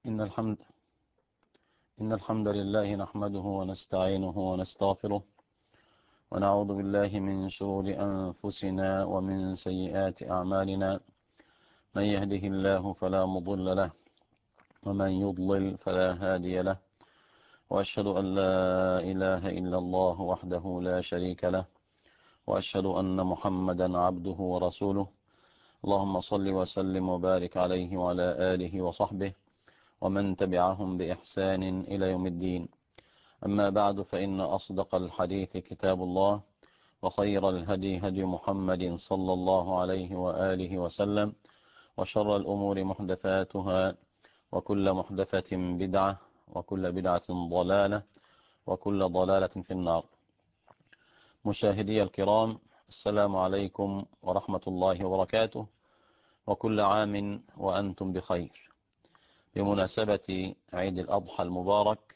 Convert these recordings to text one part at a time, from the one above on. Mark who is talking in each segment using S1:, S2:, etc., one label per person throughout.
S1: إن الحمد إن الحمد لله نحمده ونستعينه ونستغفره ونعوذ بالله من شرور أنفسنا ومن سيئات أعمالنا. من يهده الله فلا مضل له ومن يضلل فلا هادي له، وأشهد أن لا إله إلا الله وحده لا شريك له، وأشهد أن محمدا عبده ورسوله. اللهم صل وسلم وبارك عليه وعلى آله وصحبه ومن تبعهم بإحسان إلى يوم الدين. أما بعد، فإن أصدق الحديث كتاب الله، وخير الهدي هدي محمد صلى الله عليه وآله وسلم، وشر الأمور محدثاتها، وكل محدثة بدعة، وكل بدعة ضلالة، وكل ضلالة في النار. مشاهدي الكرام، السلام عليكم ورحمة الله وبركاته، وكل عام وأنتم بخير. بمناسبة عيد الأضحى المبارك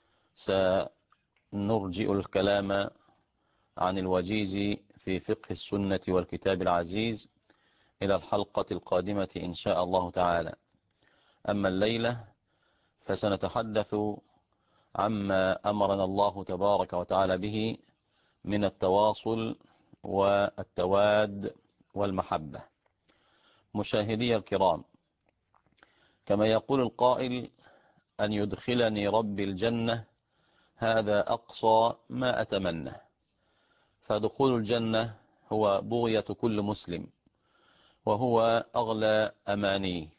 S1: سنرجئ الكلام عن الوجيز في فقه السنة والكتاب العزيز إلى الحلقة القادمة إن شاء الله تعالى. أما الليلة فسنتحدث عما أمرنا الله تبارك وتعالى به من التواصل والتواد والمحبة. مشاهدي الكرام، كما يقول القائل: أن يدخلني ربي الجنة هذا أقصى ما أتمنى. فدخول الجنة هو بغية كل مسلم، وهو أغلى أماني.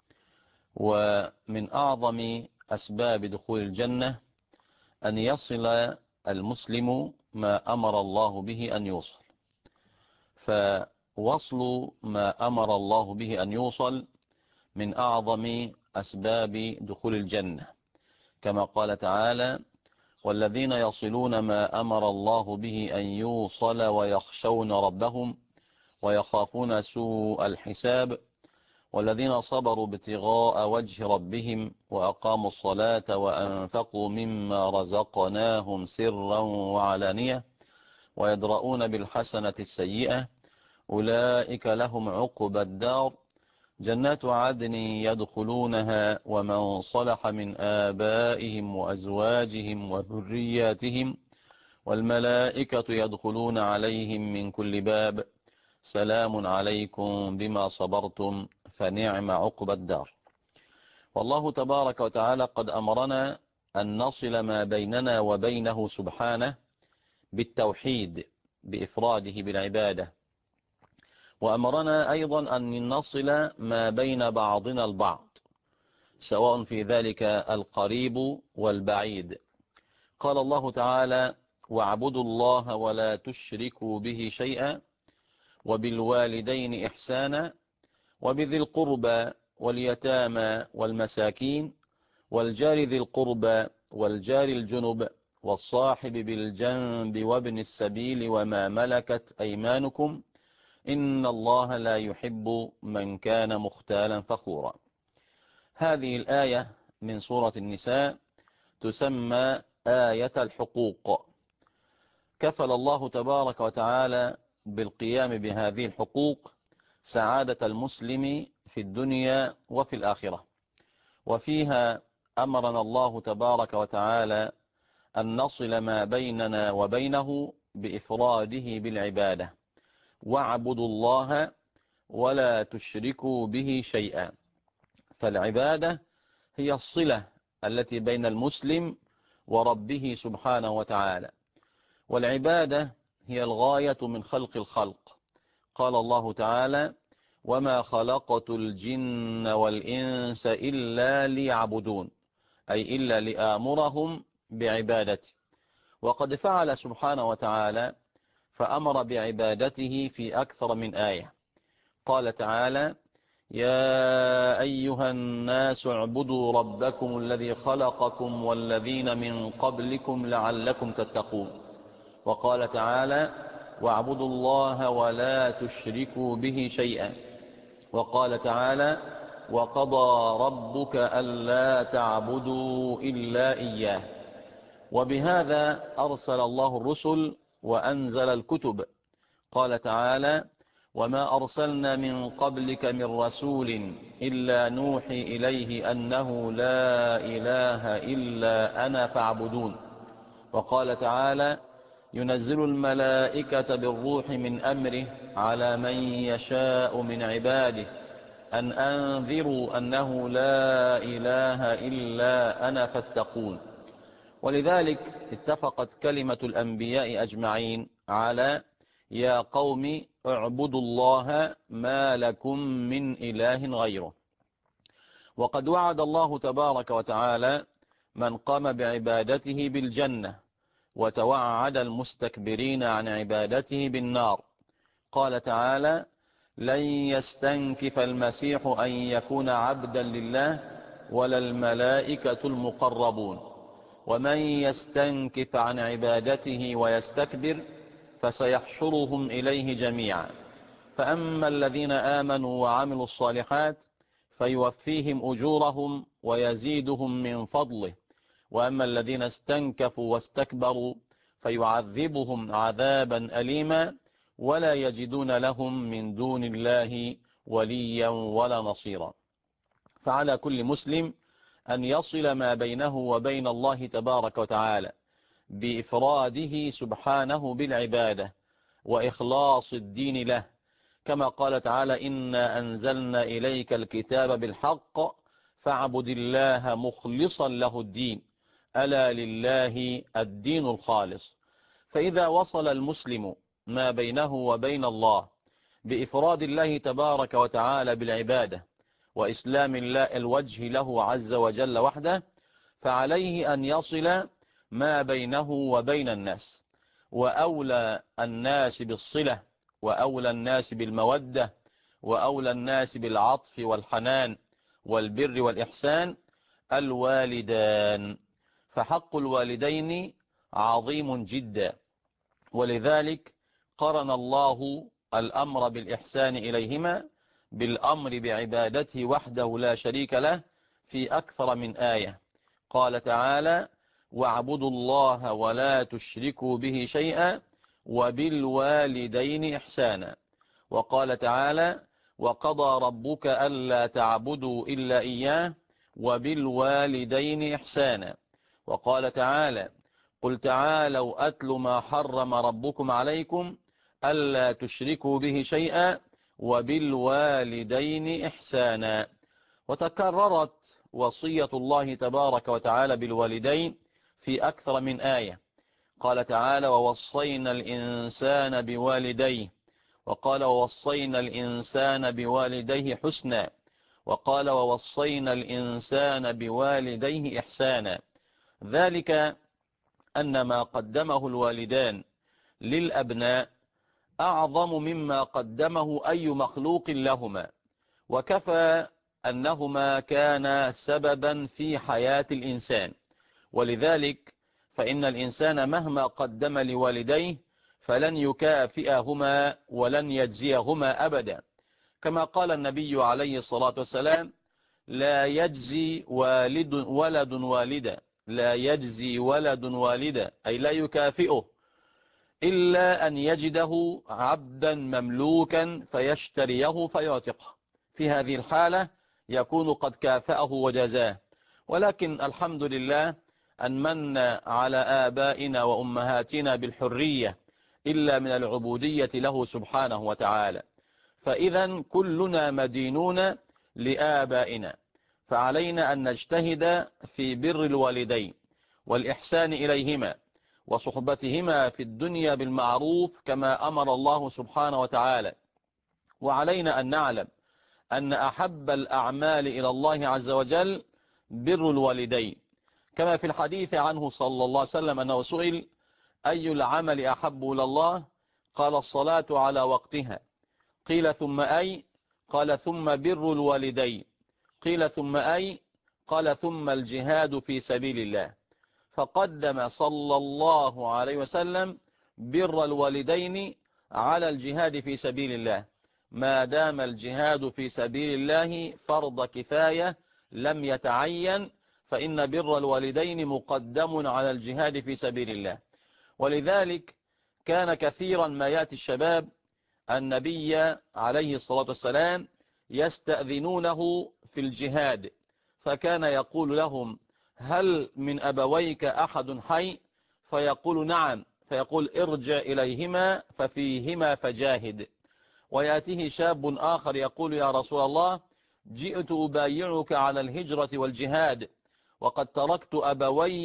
S1: ومن أعظم أسباب دخول الجنة أن يصل المسلم ما أمر الله به أن يوصل. فوصل ما أمر الله به أن يوصل من أعظم أسباب دخول الجنة، كما قال تعالى: والذين يصلون ما أمر الله به أن يوصل ويخشون ربهم ويخافون سوء الحساب والذين صبروا ابتغاء وجه ربهم وأقاموا الصلاة وأنفقوا مما رزقناهم سرا وعلانية ويدرؤون بالحسنة السيئة أولئك لهم عقبى الدار جنات عدن يدخلونها ومن صلح من آبائهم وأزواجهم وذرياتهم والملائكة يدخلون عليهم من كل باب سلام عليكم بما صبرتم فنعم عقبى الدار. والله تبارك وتعالى قد أمرنا أن نصل ما بيننا وبينه سبحانه بالتوحيد بإفراده بالعبادة، وأمرنا أيضا أن نصل ما بين بعضنا البعض سواء في ذلك القريب والبعيد. قال الله تعالى: واعبدوا الله ولا تشركوا به شيئا وبالوالدين إحسانا وبذي القربى واليتامى والمساكين والجار ذي القربى والجار الجنب والصاحب بالجنب وابن السبيل وما ملكت أيمانكم إن الله لا يحب من كان مختالا فخورا. هذه الآية من سورة النساء تسمى آية الحقوق. كفل الله تبارك وتعالى بالقيام بهذه الحقوق سعادة المسلم في الدنيا وفي الآخرة، وفيها أمرنا الله تبارك وتعالى أن نصل ما بيننا وبينه بإفراده بالعبادة. واعبدوا الله ولا تشركوا به شيئا. فالعبادة هي الصلة التي بين المسلم وربه سبحانه وتعالى، والعبادة هي الغاية من خلق الخلق. قال الله تعالى: وما خلقت الجن والإنس إلا ليعبدون، أي إلا لآمرهم بعبادتي. وقد فعل سبحانه وتعالى فأمر بعبادته في أكثر من آية. قال تعالى: يا أيها الناس اعبدوا ربكم الذي خلقكم والذين من قبلكم لعلكم تتقون. وقال تعالى: واعبدوا الله ولا تشركوا به شيئا. وقال تعالى: وقضى ربك ألا تعبدوا إلا إياه. وبهذا أرسل الله الرسل وأنزل الكتب. قال تعالى: وما أرسلنا من قبلك من رسول إلا نوحي إليه أنه لا إله إلا أنا فاعبدون. وقال تعالى ينزل الملائكة بالروح من أمره على من يشاء من عباده أن أنذروا أنه لا إله إلا أنا فاتقون. ولذلك اتفقت كلمة الأنبياء أجمعين على يا قوم اعبدوا الله ما لكم من إله غيره. وقد وعد الله تبارك وتعالى من قام بعبادته بالجنة، وتوعد المستكبرين عن عبادته بالنار. قال تعالى لن يستنكف المسيح أن يكون عبدا لله ولا الملائكة المقربون ومن يستنكف عن عبادته ويستكبر فسيحشرهم إليه جميعا. فأما الذين آمنوا وعملوا الصالحات فيوفيهم أجورهم ويزيدهم من فضله، وأما الذين استنكفوا واستكبروا فيعذبهم عذابا أليما ولا يجدون لهم من دون الله وليا ولا نصيرا. فعلى كل مسلم أن يصل ما بينه وبين الله تبارك وتعالى بإفراده سبحانه بالعبادة وإخلاص الدين له، كما قال تعالى إنا أنزلنا إليك الكتاب بالحق فاعبد الله مخلصا له الدين ألا لله الدين الخالص. فإذا وصل المسلم ما بينه وبين الله بإفراد الله تبارك وتعالى بالعبادة وإسلام الله الوجه له عز وجل وحده، فعليه أن يصل ما بينه وبين الناس، وأولى الناس بالصلة وأولى الناس بالمودة وأولى الناس بالعطف والحنان والبر والإحسان الوالدان. فحق الوالدين عظيم جدا، ولذلك قرن الله الأمر بالإحسان إليهما بالأمر بعبادته وحده لا شريك له في أكثر من آية. قال تعالى واعبدوا الله ولا تشركوا به شيئا وبالوالدين إحسانا. وقال تعالى وقضى ربك ألا تعبدوا إلا إياه وبالوالدين إحسانا. وقال تعالى قل تعالوا أتل ما حرم ربكم عليكم ألا تشركوا به شيئا وبالوالدين إحسانا. وتكررت وصية الله تبارك وتعالى بالوالدين في أكثر من آية. قال تعالى ووصينا الإنسان بوالديه، وقال ووصينا الإنسان بوالديه حسنا، وقال ووصينا الإنسان بوالديه إحسانا. ذلك أن ما قدمه الوالدان للأبناء أعظم مما قدمه أي مخلوق لهما، وكفى أنهما كانا سببا في حياة الإنسان. ولذلك فإن الإنسان مهما قدم لوالديه فلن يكافئهما ولن يجزيهما أبدا، كما قال النبي عليه الصلاة والسلام لا يجزي ولد والدا، لا يجزي ولد والدا أي لا يكافئه إلا أن يجده عبدا مملوكا فيشتريه فيعتقه، في هذه الحالة يكون قد كافأه وجزاه. ولكن الحمد لله أن من على آبائنا وأمهاتنا بالحرية إلا من العبودية له سبحانه وتعالى. فإذا كلنا مدينون لآبائنا، فعلينا أن نجتهد في بر الوالدين والإحسان إليهما وصحبتهما في الدنيا بالمعروف كما أمر الله سبحانه وتعالى. وعلينا أن نعلم أن أحب الأعمال إلى الله عز وجل بر الوالدين، كما في الحديث عنه صلى الله عليه وسلم أنه سئل أي العمل أحب إلى الله؟ قال الصلاة على وقتها. قيل ثم أي؟ قال ثم بر الوالدين. قيل ثم أي؟ قال ثم الجهاد في سبيل الله. فقدم صلى الله عليه وسلم بر الوالدين على الجهاد في سبيل الله، ما دام الجهاد في سبيل الله فرض كفاية لم يتعين، فإن بر الوالدين مقدم على الجهاد في سبيل الله. ولذلك كان كثيرا ما يأتي الشباب النبي عليه الصلاة والسلام يستأذنونه في الجهاد، فكان يقول لهم: هل من أبويك أحد حي؟ فيقول: نعم. فيقول: ارجع إليهما ففيهما فجاهد. ويأتيه شاب آخر يقول: يا رسول الله، جئت أبايعك على الهجرة والجهاد، وقد تركت أبوي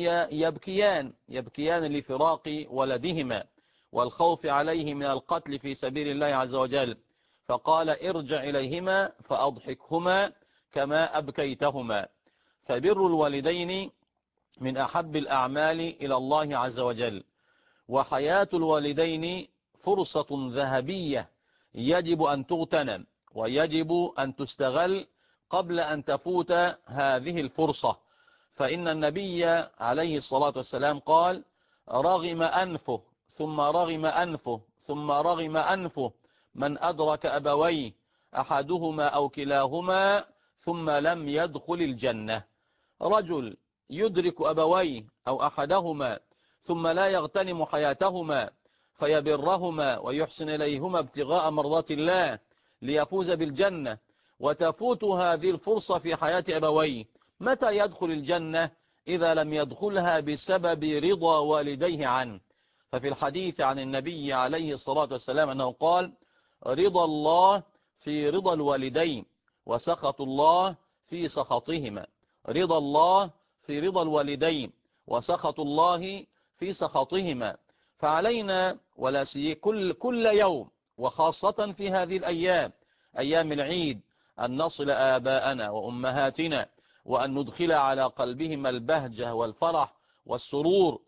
S1: يبكيان لفراق ولدهما والخوف عليه من القتل في سبيل الله عز وجل. فقال: ارجع إليهما فأضحكهما كما أبكيتهما. فبر الوالدين من أحب الأعمال إلى الله عز وجل، وحياة الوالدين فرصة ذهبية يجب أن تغتنم ويجب أن تستغل قبل أن تفوت هذه الفرصة. فإن النبي عليه الصلاة والسلام قال: رغم أنفه ثم رغم أنفه ثم رغم أنفه من أدرك أبويه أحدهما أو كلاهما ثم لم يدخل الجنة. رجل يدرك أبويه أو أحدهما ثم لا يغتنم حياتهما فيبرهما ويحسن إليهما ابتغاء مرضات الله ليفوز بالجنة، وتفوت هذه الفرصة في حياة أبويه. متى يدخل الجنة إذا لم يدخلها بسبب رضا والديه عنه؟ ففي الحديث عن النبي عليه الصلاة والسلام أنه قال: رضا الله في رضا الوالدين، وسخط الله في سخطهما. رضا الله في رضا الوالدين، وسخط الله في سخطهما. فعلينا ولا كل يوم، وخاصة في هذه الأيام، أيام العيد، أن نصل آباءنا وأمهاتنا، وأن ندخل على قلبهما البهجة والفرح والسرور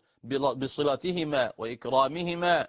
S1: بصلتهما وإكرامهما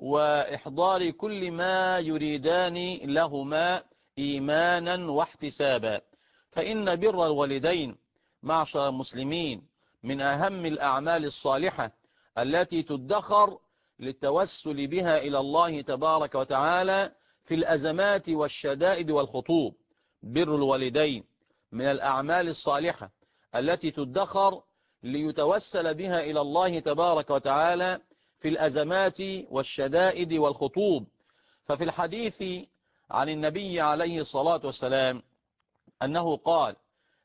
S1: وإحضار كل ما يريدان لهما إيمانا واحتسابا. فإن بر الوالدين معشر المسلمين من أهم الأعمال الصالحة التي تدخر للتوسل بها إلى الله تبارك وتعالى في الأزمات والشدائد والخطوب. بر الوالدين من الأعمال الصالحة التي تدخر ليتوسل بها إلى الله تبارك وتعالى في الأزمات والشدائد والخطوب. ففي الحديث عن النبي عليه الصلاة والسلام أنه قال: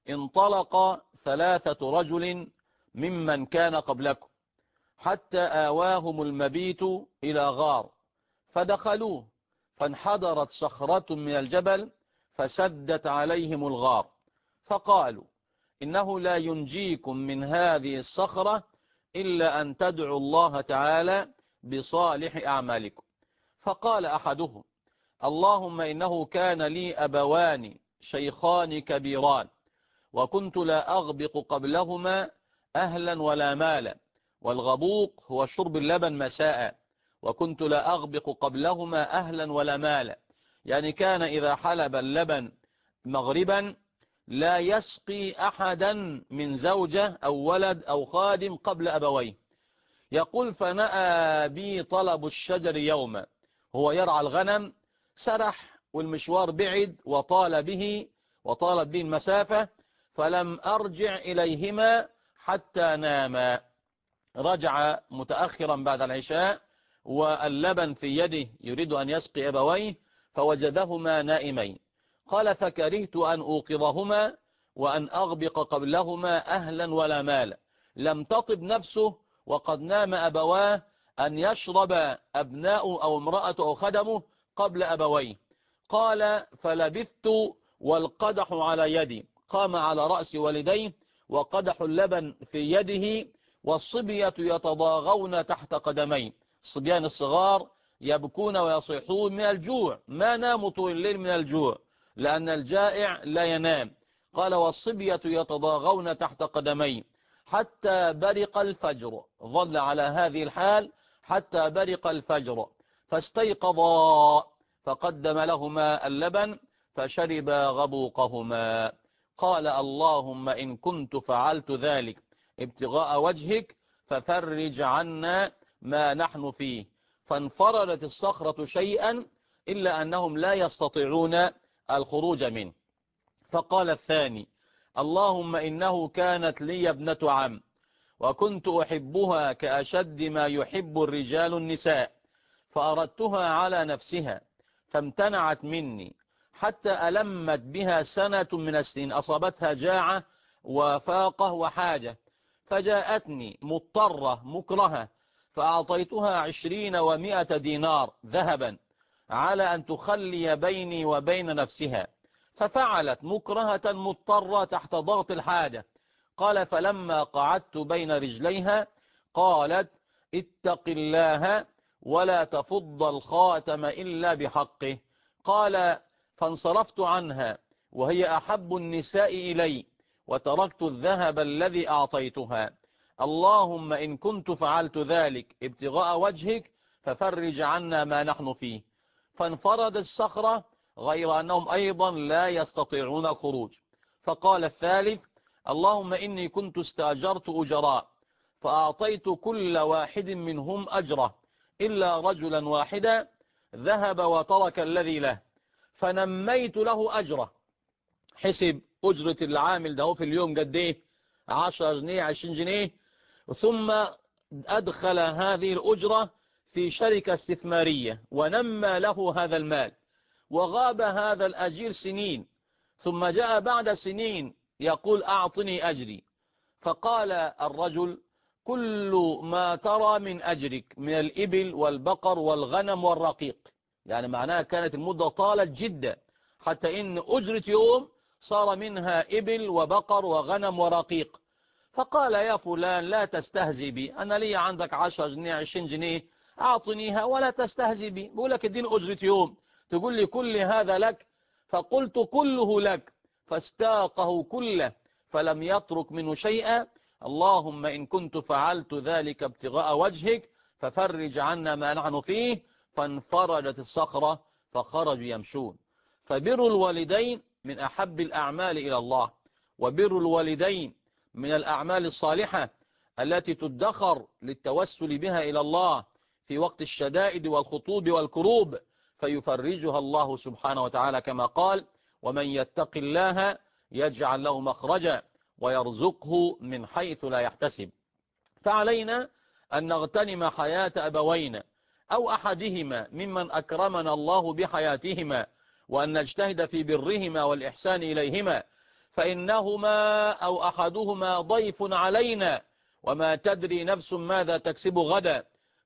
S1: انطلق 3 رجل ممن كان قبلكم حتى آواهم المبيت إلى غار، فدخلوه، فانحدرت صخرة من الجبل فسدت عليهم الغار، فقالوا: إنه لا ينجيكم من هذه الصخرة إلا أن تدعوا الله تعالى بصالح أعمالكم. فقال أحدهم: اللهم إنه كان لي أبوان شيخان كبيران، وكنت لا أغبق قبلهما أهلا ولا مالا، والغبوق هو شرب اللبن مساء، وكنت لا أغبق قبلهما أهلا ولا مالا، يعني كان إذا حلب اللبن مغربا لا يسقي أحدا من زوجة أو ولد أو خادم قبل أبويه. يقول: فنأى بي طلب الشجر يوما، هو يرعى الغنم، سرح والمشوار بعد وطالت به المسافة، فلم أرجع إليهما حتى ناما. رجع متأخرا بعد العشاء واللبن في يده يريد أن يسقي أبويه، فوجدهما نائمين. قال: فكرهت أن أوقظهما وأن أغبق قبلهما أهلا ولا مالا. لم تطب نفسه وقد نام أبواه أن يشرب أبناء أو امرأة أو خدمه قبل أبويه. قال: فلبثت والقدح على يدي. قام على رأس والديه وقدح اللبن في يده، والصبية يتضاغون تحت قدميه. الصبيان الصغار يبكون ويصيحون من الجوع، ما ناموا طول الليل من الجوع لأن الجائع لا ينام. قال: والصبية يتضاغون تحت قدميه حتى برق الفجر. ظل على هذه الحال حتى برق الفجر، فاستيقظا فقدم لهما اللبن فشربا غبوقهما. قال: اللهم إن كنت فعلت ذلك ابتغاء وجهك ففرج عنا ما نحن فيه. فانفردت الصخرة شيئا إلا أنهم لا يستطيعون الخروج منه. فقال الثاني: اللهم إنه كانت لي ابنة عم، وكنت أحبها كأشد ما يحب الرجال النساء، فأردتها على نفسها، فامتنعت مني حتى ألمت بها سنة من السنين، أصابتها جاعة وفاقة وحاجة، فجاءتني مضطرة مكرهة فأعطيتها 20 و100 دينار ذهبا على أن تخلي بيني وبين نفسها، ففعلت مكرهة مضطرة تحت ضغط الحاجة. قال فلما قعدت بين رجليها قالت اتق الله ولا تفض الخاتم إلا بحقه. قال فانصرفت عنها وهي أحب النساء إلي وتركت الذهب الذي أعطيتها. اللهم إن كنت فعلت ذلك ابتغاء وجهك ففرج عنا ما نحن فيه. فانفرد الصخرة غير أنهم أيضا لا يستطيعون الخروج. فقال الثالث اللهم إني كنت استأجرت أجراء فأعطيت كل واحد منهم أجره إلا رجلا واحدا ذهب وترك الذي له، فنميت له أجره. حسب أجرة العامل ده في اليوم قد ايه؟ 10 جنيه 20 جنيه، ثم أدخل هذه الأجرة في شركة استثمارية ونمى له هذا المال، وغاب هذا الأجير سنين، ثم جاء بعد سنين يقول أعطني أجري. فقال الرجل كل ما ترى من أجرك من الإبل والبقر والغنم والرقيق، يعني معناها كانت المدة طالت جدا حتى إن أجرة يوم صار منها إبل وبقر وغنم ورقيق. فقال يا فلان لا تستهزي بي، أنا لي عندك 10 جنيه 20 جنيه أعطنيها ولا تستهزي بي، بقول لك الدين أجرة يوم تقول لي كل هذا لك؟ فقلت كله لك، فاستاقه كله فلم يترك منه شيئا. اللهم إن كنت فعلت ذلك ابتغاء وجهك ففرج عنا ما نحن فيه. فانفرجت الصخرة فخرجوا يمشون. فبر الوالدين من أحب الأعمال إلى الله، وبر الوالدين من الأعمال الصالحة التي تدخر للتوسل بها إلى الله في وقت الشدائد والخطوب والكروب فيفرجها الله سبحانه وتعالى، كما قال ومن يتق الله يجعل له مخرجا ويرزقه من حيث لا يحتسب. فعلينا أن نغتنم حياة أبوينا أو أحدهما ممن أكرمنا الله بحياتهما، وأن نجتهد في برهما والإحسان إليهما، فإنهما أو أحدهما ضيف علينا وما تدري نفس ماذا تكسب غدا،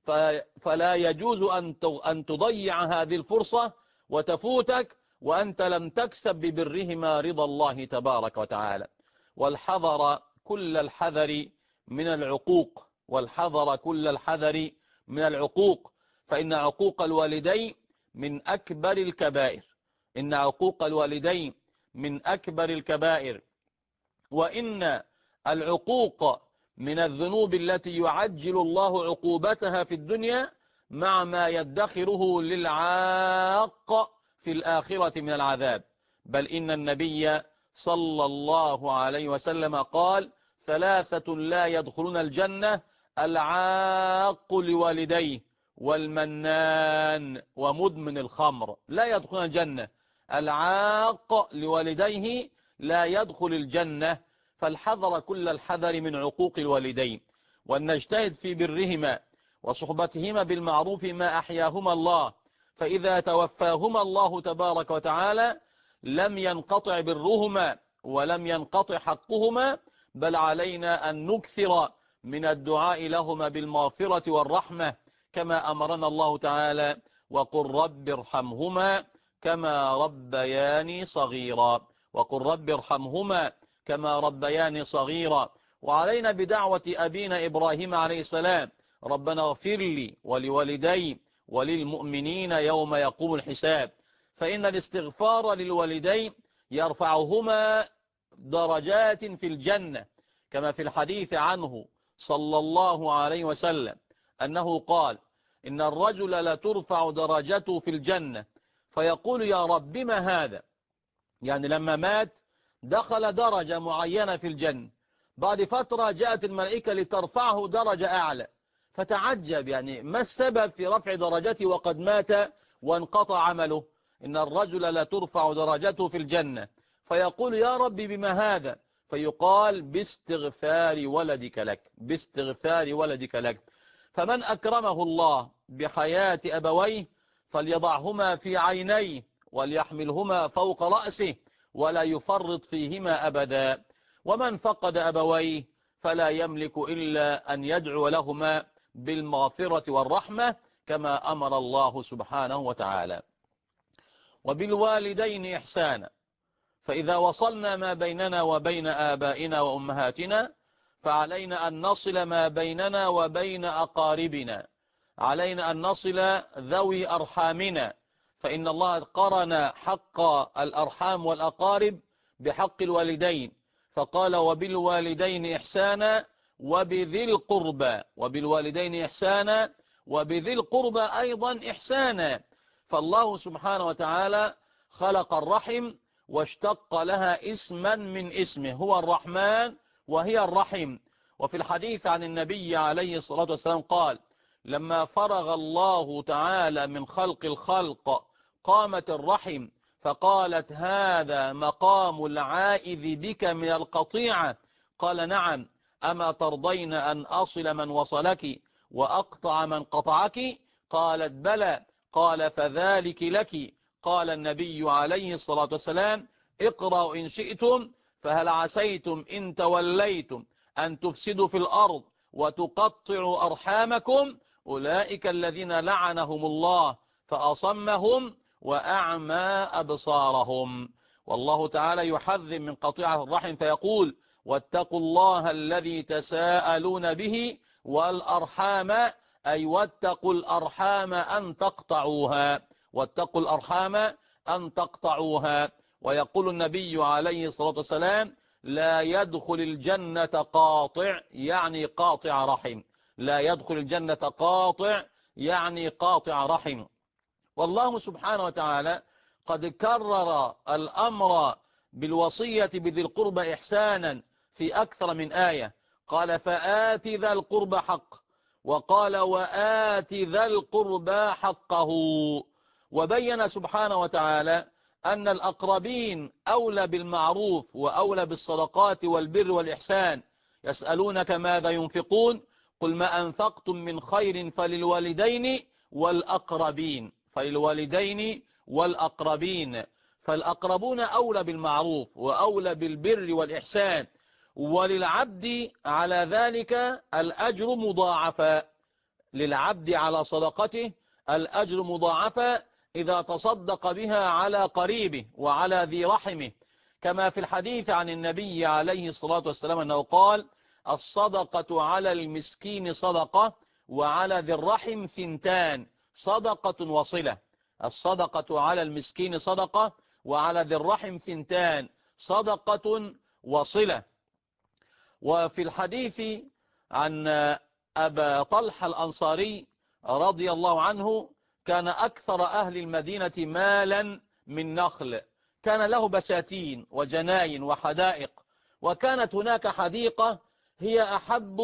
S1: فلا يجوز أن تضيع هذه الفرصة وتفوتك وأنت لم تكسب ببرهما رضا الله تبارك وتعالى. والحذر كل الحذر من العقوق، والحذر كل الحذر من العقوق، فإن عقوق الوالدين من أكبر الكبائر، إن عقوق الوالدين من أكبر الكبائر، وإن العقوق من الذنوب التي يعجل الله عقوبتها في الدنيا مع ما يدخره للعاق في الآخرة من العذاب. بل إن النبي صلى الله عليه وسلم قال 3 لا يدخلون الجنة: العاق لوالديه والمنان ومدمن الخمر لا يدخلون الجنة. العاق لوالديه لا يدخل الجنة. فالحذر كل الحذر من عقوق الوالدين، وأن نجتهد في برهما وصحبتهما بالمعروف ما أحياهما الله، فإذا توفاهما الله تبارك وتعالى لم ينقطع برهما ولم ينقطع حقهما، بل علينا أن نكثر من الدعاء لهما بالمغفرة والرحمة كما أمرنا الله تعالى: وقل رب ارحمهما كما ربياني صغيرا، وقل رب ارحمهما كما ربياني صغيرا. وعلينا بدعوة أبينا إبراهيم عليه السلام: ربنا اغفر لي ولوالدي وللمؤمنين يوم يقوم الحساب. فإن الاستغفار للوالدين يرفعهما درجات في الجنة، كما في الحديث عنه صلى الله عليه وسلم أنه قال: إن الرجل لترفع درجته في الجنة فيقول يا رب ما هذا؟ يعني لما مات دخل درجة معينة في الجنة، بعد فترة جاءت الملائكة لترفعه درجة أعلى، فتعجب يعني ما السبب في رفع درجته وقد مات وانقطع عمله؟ إن الرجل لترفع درجته في الجنة فيقول يا رب بما هذا؟ فيقال باستغفار ولدك لك، باستغفار ولدك لك. فمن أكرمه الله بحياة أبويه فليضعهما في عينيه وليحملهما فوق رأسه ولا يفرط فيهما أبدا. ومن فقد أبويه فلا يملك إلا أن يدعو لهما بالمغفرة والرحمة كما أمر الله سبحانه وتعالى. وبالوالدين إحسانا، فإذا وصلنا ما بيننا وبين آبائنا وأمهاتنا فعلينا أن نصل ما بيننا وبين أقاربنا، علينا أن نصل ذوي أرحامنا، فإن الله قرن حق الأرحام والأقارب بحق الوالدين، فقال وبالوالدين إحسانا وبذي القربى، وبالوالدين إحسانا وبذي القربى أيضا إحسانا. فالله سبحانه وتعالى خلق الرحم واشتق لها اسما من اسمه، هو الرحمن وهي الرحم. وفي الحديث عن النبي عليه الصلاة والسلام قال لما فرغ الله تعالى من خلق الخلق قامت الرحم فقالت هذا مقام العائذ بك من القطيعة، قال نعم، أما ترضين أن أصل من وصلك وأقطع من قطعك؟ قالت بلى، قال فذلك لك. قال النبي عليه الصلاة والسلام اقرأوا إن شئتم فهل عسيتم إن توليتم أن تفسدوا في الأرض وتقطعوا أرحامكم، أولئك الذين لعنهم الله فأصمهم وأعمى أبصارهم. والله تعالى يحذر من قطيعة الرحم فيقول واتقوا الله الذي تساءلون به والأرحام، أي واتقوا الأرحام أن تقطعوها، واتقوا الأرحام أن تقطعوها. ويقول النبي عليه الصلاة والسلام لا يدخل الجنة قاطع، يعني قاطع رحم، لا يدخل الجنة قاطع يعني قاطع رحم. والله سبحانه وتعالى قد كرر الأمر بالوصية بذي القربى إحسانا في أكثر من آية، قال فآت ذا القربى حق، وقال وآت ذا القربى حقه. وبين سبحانه وتعالى أن الأقربين أولى بالمعروف وأولى بالصدقات والبر والإحسان. يسألونك ماذا ينفقون قل ما أنفقتم من خير فللوالدين والأقربين، فللوالدين والأقربين، فالأقربون أولى بالمعروف وأولى بالبر والإحسان، وللعبد على ذلك الأجر مضاعفا، للعبد على صدقته الأجر مضاعفا إذا تصدق بها على قريبه وعلى ذي رحمه، كما في الحديث عن النبي عليه الصلاة والسلام أنه قال الصدقة على المسكين صدقة وعلى ذي الرحم ثنتان، صدقة وصلة. الصدقة على المسكين صدقة وعلى ذي الرحم ثنتان، صدقة وصلة. وفي الحديث عن أبا طلحة الأنصاري رضي الله عنه كان أكثر أهل المدينة مالا من نخل، كان له بساتين وجناين وحدائق، وكانت هناك حديقة هي أحب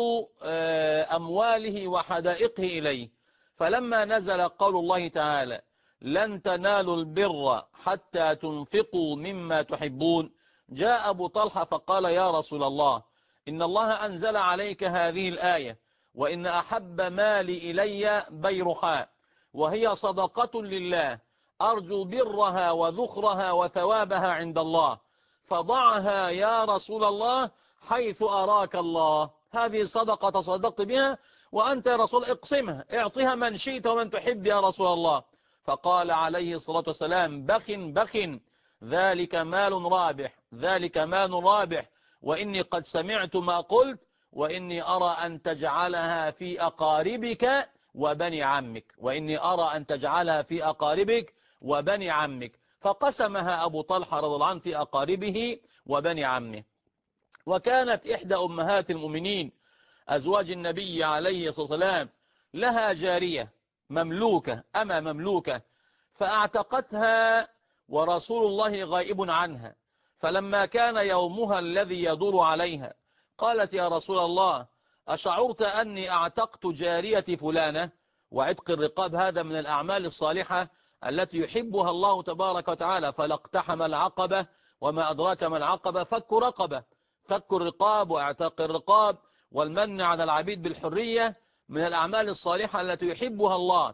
S1: أمواله وحدائقه إليه. فلما نزل قول الله تعالى لن تنالوا البر حتى تنفقوا مما تحبون، جاء أبو طلحة فقال يا رسول الله إن الله أنزل عليك هذه الآية وإن أحب مالي إلي بيرحاء، وهي صدقة لله أرجو برها وذخرها وثوابها عند الله، فضعها يا رسول الله حيث أراك الله. هذه صدقة تصدقت بها وأنت يا رسول اقسمها، اعطها من شئت ومن تحب يا رسول الله. فقال عليه الصلاة والسلام بخ بخ، ذلك مال رابح، ذلك مال رابح، وإني قد سمعت ما قلت وإني أرى أن تجعلها في أقاربك وبني عمك، وإني أرى أن تجعلها في أقاربك وبني عمك. فقسمها أبو طلحة رضي الله عنه في أقاربه وبني عمه. وكانت إحدى أمهات المؤمنين أزواج النبي عليه الصلاة والسلام لها جارية مملوكة، أما مملوكة، فأعتقتها ورسول الله غائب عنها، فلما كان يومها الذي يدور عليها قالت يا رسول الله أشعرت أني أعتقت جاريتي فلانة؟ وعتق الرقاب هذا من الأعمال الصالحة التي يحبها الله تبارك وتعالى. فلاقتحم العقبة، وما أدراك ما العقبة، فك رقبة، فك الرقاب واعتاق الرقاب والمن على العبيد بالحرية من الأعمال الصالحة التي يحبها الله.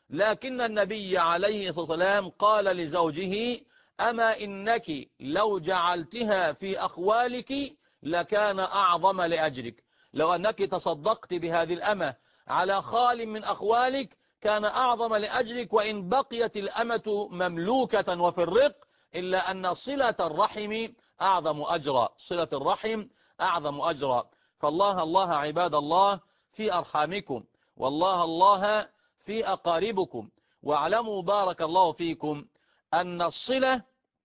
S1: لكن النبي عليه الصلاة والسلام قال لزوجه: أما إنك لو جعلتها في أخوالك لكان أعظم لأجرك. لو أنك تصدقت بهذه الأمة على خال من أخوالك كان أعظم لأجرك، وإن بقيت الأمة مملوكة وفي الرق، إلا أن صلة الرحم أعظم أجرا. صلة الرحم أعظم أجرا. فالله الله عباد الله في أرحامكم، والله الله في أقاربكم. واعلموا بارك الله فيكم أن الصلة،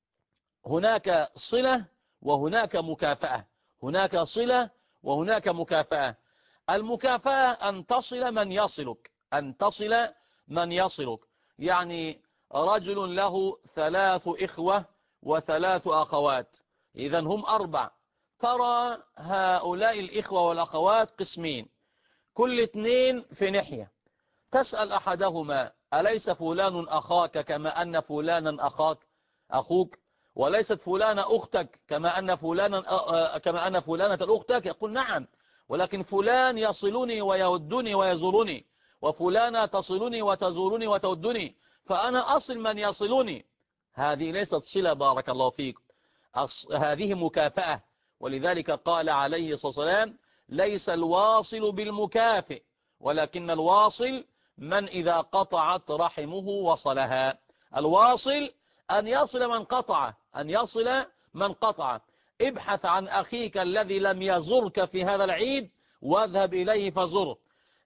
S1: هناك صلة وهناك مكافأة. هناك صلة وهناك مكافأة. المكافأة أن تصل من يصلك، أن تصل من يصلك. يعني رجل له 3 إخوة و3 أخوات، إذن هم 4. ترى هؤلاء الإخوة والأخوات قسمين، كل 2 في ناحية. تسأل أحدهما: أليس فلان أخاك كما أن فلانا أخوك؟ وليست فلانة أختك كما أن فلانة الأختك؟ يقول: نعم، ولكن فلان يصلني ويودني ويزورني، وفلانة تصلني وتزورني وتودني، فأنا أصل من يصلني. هذه ليست صلة بارك الله فيك، هذه مكافأة. ولذلك قال عليه الصلاة والسلام: ليس الواصل بالمكافئ، ولكن الواصل من إذا قطعت رحمه وصلها. الواصل أن يصل من قطع، أن يصل من قطع. ابحث عن أخيك الذي لم يزرك في هذا العيد واذهب إليه فزره.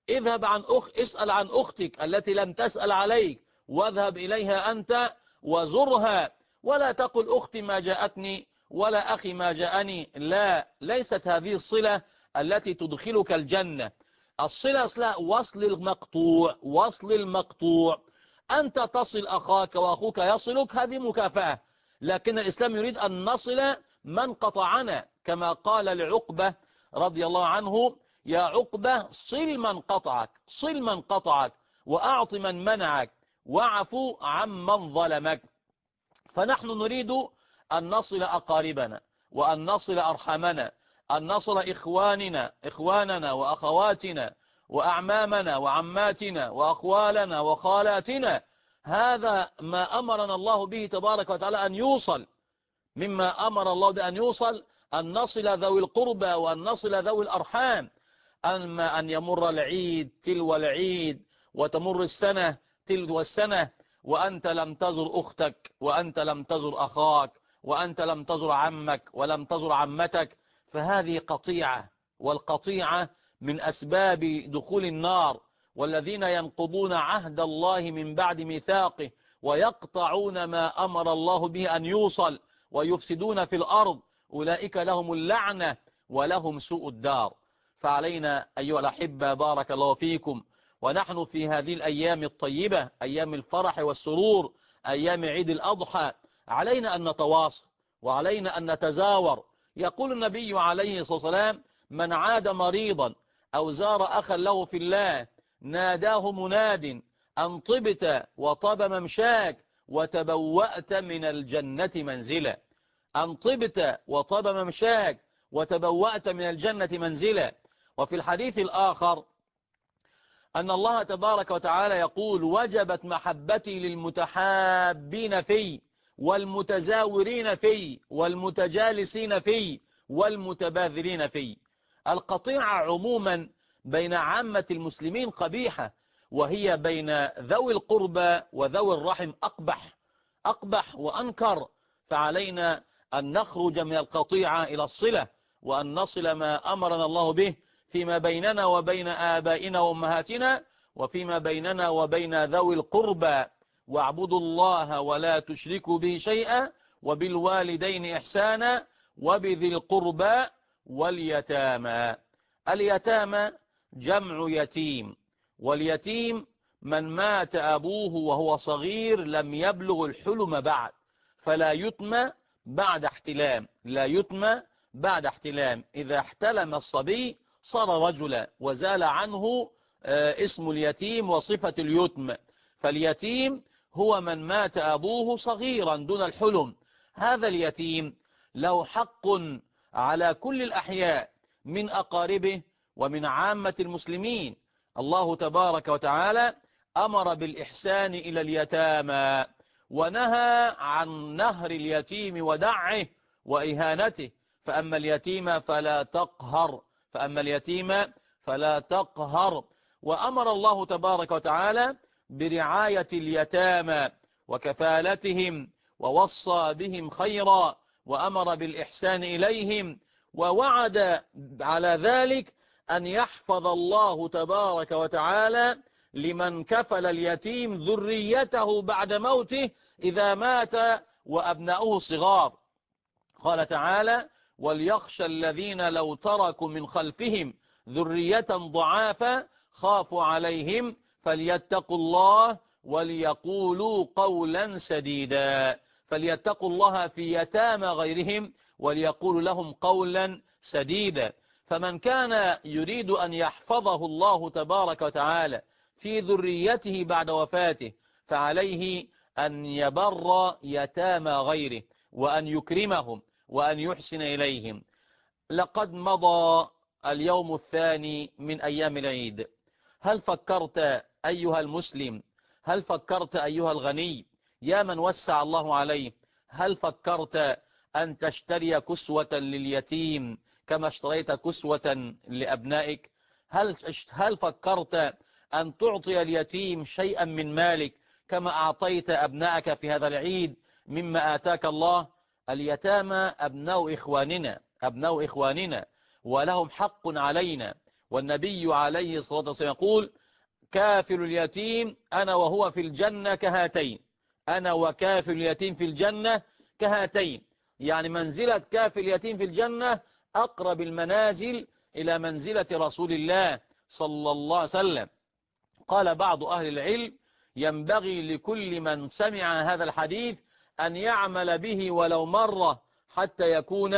S1: اسأل عن أختك التي لم تسأل عليك واذهب إليها أنت وزرها. ولا تقل أختي ما جاءتني ولا أخي ما جاءني. لا، ليست هذه الصلة التي تدخلك الجنة. الصلة أصلها وصل المقطوع، وصل المقطوع. أنت تصل أخاك وأخوك يصلك، هذه مكافأة. لكن الإسلام يريد أن نصل من قطعنا، كما قال لعقبة رضي الله عنه: يا عقبة صل من قطعك، صل من قطعك، وأعط من منعك، واعفو عمن ظلمك. فنحن نريد أن نصل أقاربنا، وأن نصل أرحامنا، أن نصل إخواننا وأخواتنا وأعمامنا وعماتنا وأخوالنا وخالاتنا. هذا ما أمرنا الله به تبارك وتعالى أن يوصل. مما أمر الله بأن يوصل أن نصل ذوي القربى وأن نصل ذوي الأرحام. أما أن يمر العيد تلو العيد وتمر السنة تلو السنة وأنت لم تزر أختك، وأنت لم تزر أخاك، وأنت لم تزر عمك ولم تزر عمتك، فهذه قطيعة، والقطيعة من أسباب دخول النار. والذين ينقضون عهد الله من بعد ميثاقه ويقطعون ما أمر الله به أن يوصل ويفسدون في الأرض، أولئك لهم اللعنة ولهم سوء الدار. فعلينا أيها الأحبة بارك الله فيكم، ونحن في هذه الأيام الطيبة، أيام الفرح والسرور، أيام عيد الأضحى، علينا أن نتواصل وعلينا أن نتزاور. يقول النبي عليه الصلاة والسلام: من عاد مريضا أو زار أخا له في الله ناداه مناد أن طبت وطاب ممشاك وتبوأت من الجنة منزلا. أن طبت وطاب ممشاك وتبوأت من الجنة منزلا. وفي الحديث الآخر أن الله تبارك وتعالى يقول: وجبت محبتي للمتحابين في والمتزاورين في والمتجالسين في والمتباذلين في. القطيعة عموما بين عامة المسلمين قبيحة، وهي بين ذوي القربى وذوي الرحم أقبح وأنكر. فعلينا أن نخرج من القطيعة إلى الصلة، وأن نصل ما أمرنا الله به فيما بيننا وبين آبائنا وأمهاتنا، وفيما بيننا وبين ذوي القربى. واعبدوا الله ولا تشركوا به شيئا وبالوالدين إحسانا وبذي القربى واليتامى. اليتامى جمع يتيم، واليتيم من مات أبوه وهو صغير لم يبلغ الحلم بعد، فلا يتم بعد احتلام، لا يتم بعد احتلام. إذا احتلم الصبي صار رجلا وزال عنه اسم اليتيم وصفة اليتم. فاليتيم هو من مات أبوه صغيرا دون الحلم. هذا اليتيم له حق على كل الأحياء من أقاربه ومن عامة المسلمين. الله تبارك وتعالى أمر بالإحسان إلى اليتامى ونهى عن نهر اليتيم ودعه وإهانته. فأما اليتيم فلا تقهر، فأما اليتيم فلا تقهر. وأمر الله تبارك وتعالى برعاية اليتامى وكفالتهم، ووصى بهم خيرا، وأمر بالإحسان إليهم، ووعد على ذلك أن يحفظ الله تبارك وتعالى لمن كفل اليتيم ذريته بعد موته إذا مات وأبناؤه صغار. قال تعالى: وليخشى الذين لو تركوا من خلفهم ذرية ضعافا خافوا عليهم فليتقوا الله وليقولوا قولا سديدا. فليتقوا الله في يتامى غيرهم وليقولوا لهم قولا سديدا. فمن كان يريد أن يحفظه الله تبارك وتعالى في ذريته بعد وفاته فعليه أن يبر يتامى غيره وأن يكرمهم وأن يحسن إليهم. لقد مضى اليوم الثاني من أيام العيد. هل فكرت أيها المسلم، هل فكرت أيها الغني يا من وسع الله عليه، هل فكرت أن تشتري كسوة لليتيم كما اشتريت كسوة لأبنائك؟ هل فكرت أن تعطي اليتيم شيئا من مالك كما أعطيت أبنائك في هذا العيد مما آتاك الله؟ اليتامى أبناء إخواننا، أبناء إخواننا، ولهم حق علينا. والنبي عليه الصلاة والسلام يقول: كافل اليتيم أنا وهو في الجنة كهاتين، أنا وكافل اليتيم في الجنة كهاتين. يعني منزلة كافل اليتيم في الجنة أقرب المنازل إلى منزلة رسول الله صلى الله عليه وسلم. قال بعض أهل العلم: ينبغي لكل من سمع هذا الحديث أن يعمل به ولو مرة حتى يكون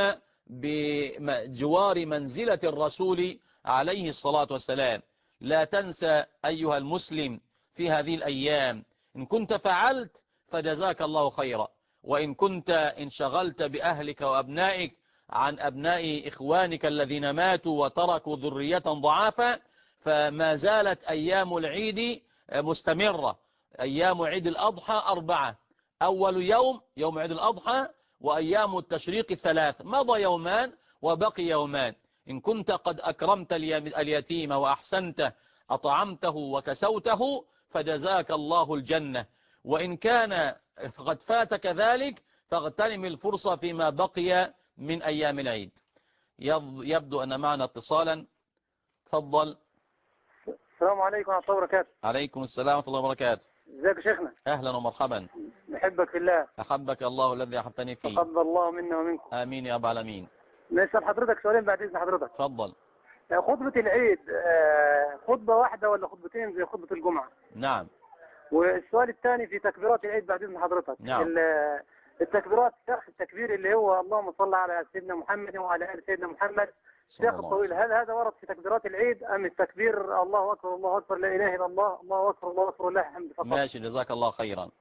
S1: بجوار منزلة الرسول عليه الصلاة والسلام. لا تنسى أيها المسلم في هذه الأيام، إن كنت فعلت فجزاك الله خيرا، وإن كنت انشغلت بأهلك وأبنائك عن أبناء إخوانك الذين ماتوا وتركوا ذرية ضعافا فما زالت أيام العيد مستمرة. أيام عيد الأضحى 4: أول يوم عيد الأضحى، وأيام التشريق 3. مضى يومان وبقي يومان. إن كنت قد أكرمت اليتيم وأحسنته، أطعمته وكسوته، فجزاك الله الجنة. وإن كان قد فاتك ذلك فاغتنم الفرصة فيما بقي من أيام العيد. يبدو أن معنا اتصالا. تفضل.
S2: السلام عليكم ورحمة الله وبركاته.
S1: عليكم السلام ورحمة الله وبركاته.
S2: ازيك يا شيخنا؟
S1: أهلا ومرحبا.
S2: نحبك في الله.
S1: أحبك الله الذي أحبتني فيه.
S2: تقبل الله منا ومنكم.
S1: آمين يا رب العالمين.
S2: نسأل حضرتك سؤالين بعد إذن حضرتك.
S1: تفضل.
S2: خطبة العيد خطبة واحدة ولا خطبتين زي خطبة الجمعة؟
S1: نعم.
S2: والسؤال الثاني في تكبيرات العيد بعد إذن حضرتك.
S1: نعم.
S2: التكبيرات، شيخ التكبير اللي هو اللهم صل على سيدنا محمد وعلى آل سيدنا محمد، الشيخ الطويل، هل هذا ورد في تكبيرات العيد أم التكبير الله أكبر الله أكبر لا إله إلا الله الله أكبر الله أكبر الله الحمد فقط؟
S1: ماشي، جزاك الله خيرا.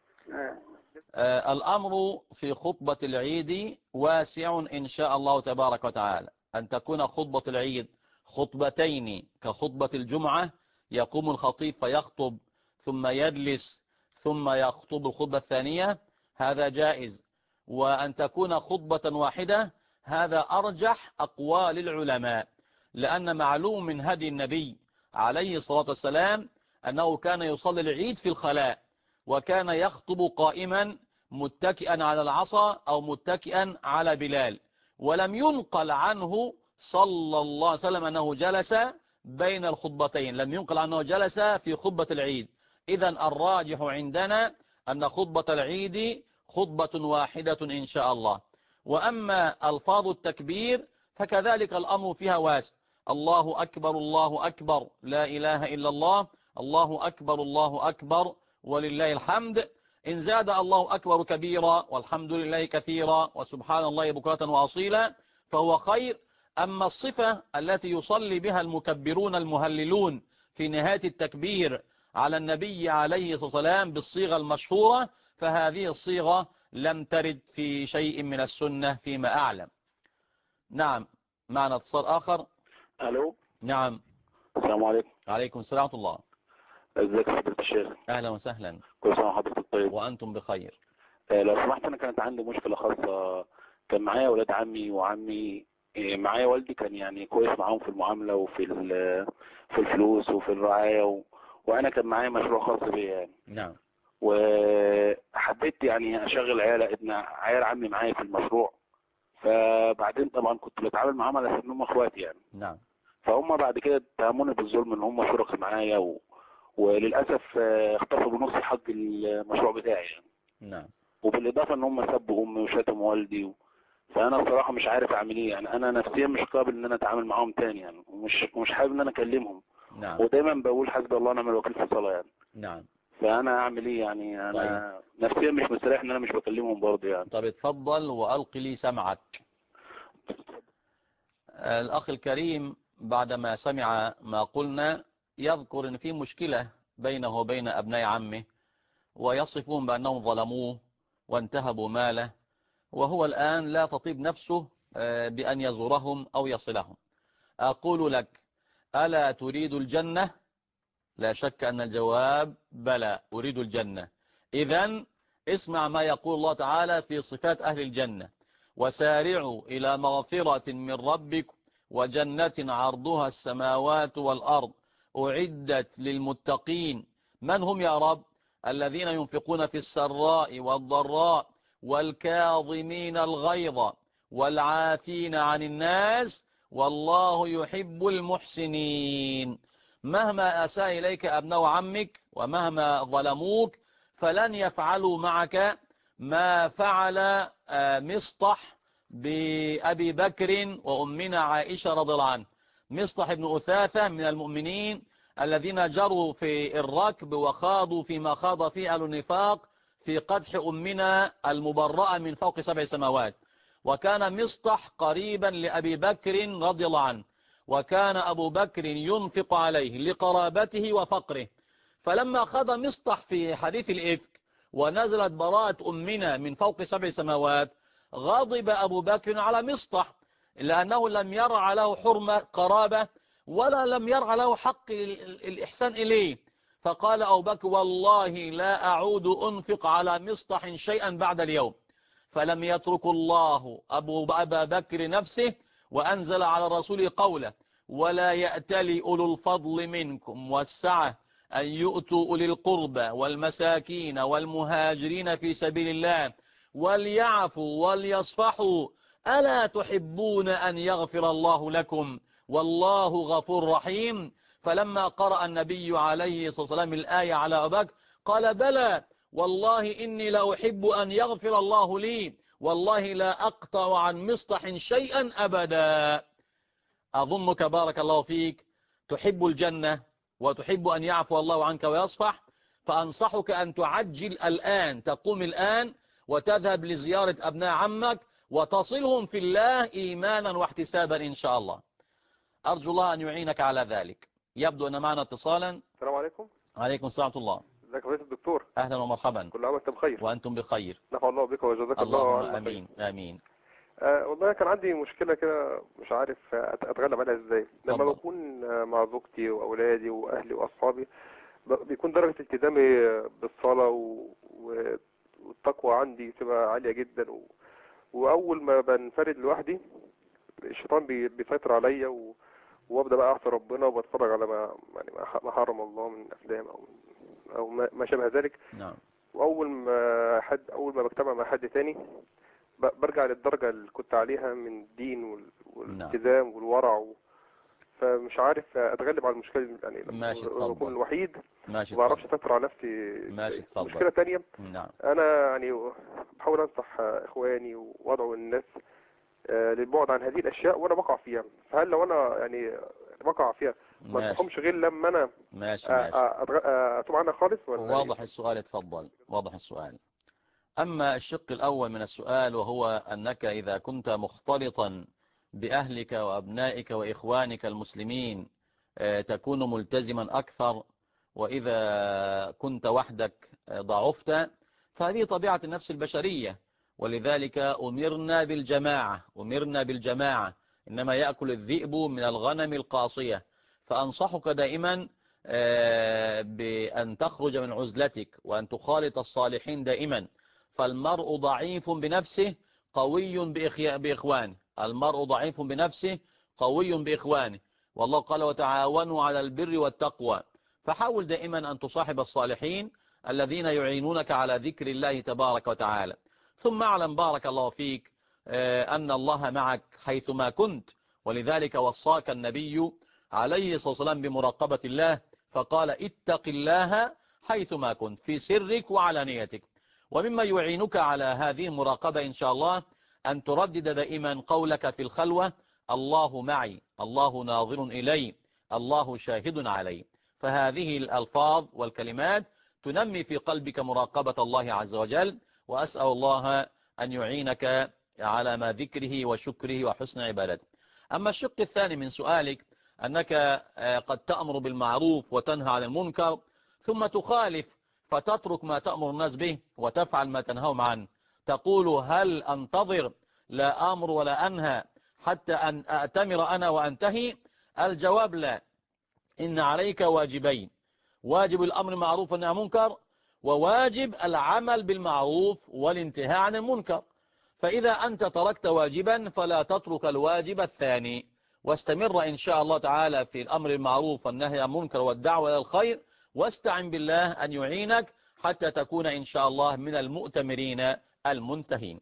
S1: الأمر في خطبة العيد واسع إن شاء الله تبارك وتعالى. أن تكون خطبة العيد خطبتين كخطبة الجمعة، يقوم الخطيب فيخطب ثم يجلس ثم يخطب الخطبة الثانية، هذا جائز. وأن تكون خطبة واحدة هذا أرجح أقوال العلماء، لأن معلوم من هدي النبي عليه الصلاة والسلام أنه كان يصلي العيد في الخلاء، وكان يخطب قائما متكئا على العصا أو متكئا على بلال، ولم ينقل عنه صلى الله عليه وسلم أنه جلس بين الخطبتين، لم ينقل عنه جلس في خطبة العيد. إذن الراجح عندنا أن خطبة العيد خطبة واحدة إن شاء الله. وأما ألفاظ التكبير فكذلك الأمر فيها واسع: الله أكبر الله أكبر لا إله إلا الله، الله أكبر الله أكبر ولله الحمد. إن زاد الله أكبر كبيرا والحمد لله كثيرا وسبحان الله بكرة وأصيلا فهو خير. أما الصفة التي يصلي بها المكبرون المهللون في نهاية التكبير على النبي عليه الصلاة والسلام بالصيغة المشهورة فهذه الصيغة لم ترد في شيء من السنة فيما أعلم. نعم. معنا اتصال آخر.
S3: ألو.
S1: نعم.
S3: السلام عليكم.
S1: عليكم السلام ورحمة الله.
S3: ازيك يا فضيلة الشيخ؟
S1: أهلا وسهلا.
S3: كل سنة وحضرتك طيب.
S1: وأنتم بخير.
S3: لو سمحت، انا كانت عندي مشكلة خاصة. كان معايا ولاد عمي وعمي. معايا والدي كان يعني كويس معاهم في المعاملة وفي في الفلوس وفي الرعاية وانا كان معايا مشروع خاص بيا يعني.
S1: نعم.
S3: وحبيت يعني اشغل عيال عمي معايا في المشروع. فبعدين طبعا كنت بتعامل معاهم على اساس انهم اخواتي يعني.
S1: نعم.
S3: فهم بعد كده اتهموني بالظلم ان هم شركاء معايا وللاسف اختصوا بنص حق المشروع بتاعي يعني.
S1: نعم.
S3: وبالاضافه ان هم سبوا امي وشتموا والدي فانا الصراحه مش عارف اعمل ايه يعني. انا نفسيا مش قابل ان انا اتعامل معاهم تاني يعني، ومش حابب ان انا اكلمهم.
S1: نعم.
S3: ودايما بقول حسبي الله ونعم الوكيل في الصلاه يعني.
S1: نعم.
S3: فانا اعمل ايه يعني؟
S1: طيب.
S3: انا نفسيا مش مستريح ان انا مش بكلمهم برضه يعني.
S1: طب اتفضل وألقي لي سمعك. الأخ الكريم بعدما سمع ما قلنا يذكر أن في مشكلة بينه وبين أبناء عمه، ويصفون بأنهم ظلموه وانتهبوا ماله، وهو الآن لا تطيب نفسه بأن يزورهم أو يصلهم. أقول لك: ألا تريد الجنة؟ لا شك أن الجواب بلى، أريد الجنة. إذن اسمع ما يقول الله تعالى في صفات أهل الجنة: وسارعوا إلى مغفرة من ربكم وجنة عرضها السماوات والأرض أعدت للمتقين. من هم يا رب؟ الذين ينفقون في السراء والضراء والكاظمين الغيظ والعافين عن الناس والله يحب المحسنين. مهما أساء إليك أبناء عمك ومهما ظلموك فلن يفعلوا معك ما فعل مصطح بأبي بكر وأمنا عائشة رضي الله عنه. مصطح بن أثاثة من المؤمنين الذين جروا في الركب وخاضوا فيما خاض فيه أهل النفاق في قدح أمنا المبرأة من فوق 7 سماوات. وكان مصطح قريبا لأبي بكر رضي الله عنه، وكان أبو بكر ينفق عليه لقرابته وفقره. فلما خاض مصطح في حديث الإفك ونزلت براءة أمنا من فوق 7 سماوات، غضب أبو بكر على مصطح لأنه لم يرع له حرمة قرابة ولا لم يرع له حق الإحسان إليه. فقال أبو بكر: والله لا أعود أنفق على مصطح شيئا بعد اليوم. فلم يترك الله أبا بكر نفسه وأنزل على الرسول قوله: ولا يأتلي أولو الفضل منكم والسعة أن يؤتوا أولي القربى والمساكين والمهاجرين في سبيل الله وليعفوا وليصفحوا ألا تحبون أن يغفر الله لكم والله غفور رحيم. فلما قرأ النبي عليه الصلاة والسلام الآية على أبي بكر قال: بلى والله إني لا أحب أن يغفر الله لي والله لا أقطع عن مصطح شيئا أبدا. أظنك بارك الله فيك تحب الجنة وتحب أن يعفو الله عنك ويصفح، فأنصحك أن تعجل الآن، تقوم الآن وتذهب لزيارة أبناء عمك وتصلهم في الله إيمانا واحتسابا إن شاء الله. أرجو الله أن يعينك على ذلك. يبدو أن معنا اتصالا.
S4: السلام عليكم.
S1: عليكم السلام ورحمة الله.
S4: ازيك يا فضيلة الدكتور؟
S1: أهلا ومرحبا.
S4: كل عام وانت بخير.
S1: وأنتم بخير.
S4: نفع الله بك وجزاك الله
S1: اللهم
S4: عنا خير.
S1: آمين آمين.
S4: والله كان عندي مشكلة كده مش عارف اتغلب عليها ازاي. لما
S1: تفضل.
S4: بكون مع زوجتي واولادي واهلي واصحابي بيكون درجة التزامي بالصلاة والتقوى عندي تبقى عالية جدا واول ما بنفرد لوحدي الشيطان بيسيطر عليا وابدا بقى اعصي ربنا وبتفرج على ما حرم الله من افلام او ما شابه ذلك.
S1: نعم.
S4: واول ما بجتمع مع حد تاني برجع للدرجة اللي كنت عليها من الدين والالتزام والورع فمش عارف اتغلب على المشكلة دي يعني
S1: ماشي
S4: لما بكون
S1: تفضل.
S4: الوحيد
S1: ماشي
S4: ما بعرفش
S1: تفضل.
S4: اسيطر على نفسي.
S1: ماشي تفضل.
S4: مشكلة تانية
S1: نعم.
S4: انا يعني بحاول انصح اخواني وادعو الناس للبعد عن هذه الاشياء وانا بقع فيها. فهل لو انا يعني بقع فيها ما انصحهمش غير لما انا
S1: ماشي
S4: اتوب عنها خالص ولا
S1: واضح
S4: إيه؟
S1: السؤال. اتفضل. واضح السؤال. أما الشق الأول من السؤال وهو أنك إذا كنت مختلطا بأهلك وأبنائك وإخوانك المسلمين تكون ملتزما أكثر، وإذا كنت وحدك ضعفت، فهذه طبيعة النفس البشرية، ولذلك أمرنا بالجماعة إنما يأكل الذئب من الغنم القاصية. فأنصحك دائما بأن تخرج من عزلتك وأن تخالط الصالحين دائما. فالمرء ضعيف بنفسه قوي بإخوانه، المرء ضعيف بنفسه قوي بإخوانه، والله قال وتعاونوا على البر والتقوى. فحاول دائما أن تصاحب الصالحين الذين يعينونك على ذكر الله تبارك وتعالى. ثم اعلم بارك الله فيك أن الله معك حيثما كنت، ولذلك وصاك النبي عليه الصلاة والسلام بمراقبة الله، فقال اتق الله حيثما كنت في سرك وعلانيتك. ومما يعينك على هذه المراقبة إن شاء الله أن تردد دائما قولك في الخلوة الله معي، الله ناظر إلي، الله شاهد علي. فهذه الألفاظ والكلمات تنمي في قلبك مراقبة الله عز وجل، وأسأل الله أن يعينك على ما ذكره وشكره وحسن عبادته. أما الشق الثاني من سؤالك أنك قد تأمر بالمعروف وتنهى عن المنكر ثم تخالف فتترك ما تأمر الناس به وتفعل ما تنههم عنه، تقول هل أنتظر لا أمر ولا أنهى حتى أن أأتمر أنا وأنتهي؟ الجواب لا، إن عليك واجبين، واجب الأمر معروف والنهي عن المنكر، وواجب العمل بالمعروف والانتهاء عن المنكر. فإذا أنت تركت واجبا فلا تترك الواجب الثاني، واستمر إن شاء الله تعالى في الأمر المعروف والنهي عن المنكر والدعوة إلى الخير، واستعن بالله أن يعينك حتى تكون إن شاء الله من المؤتمرين المنتهين.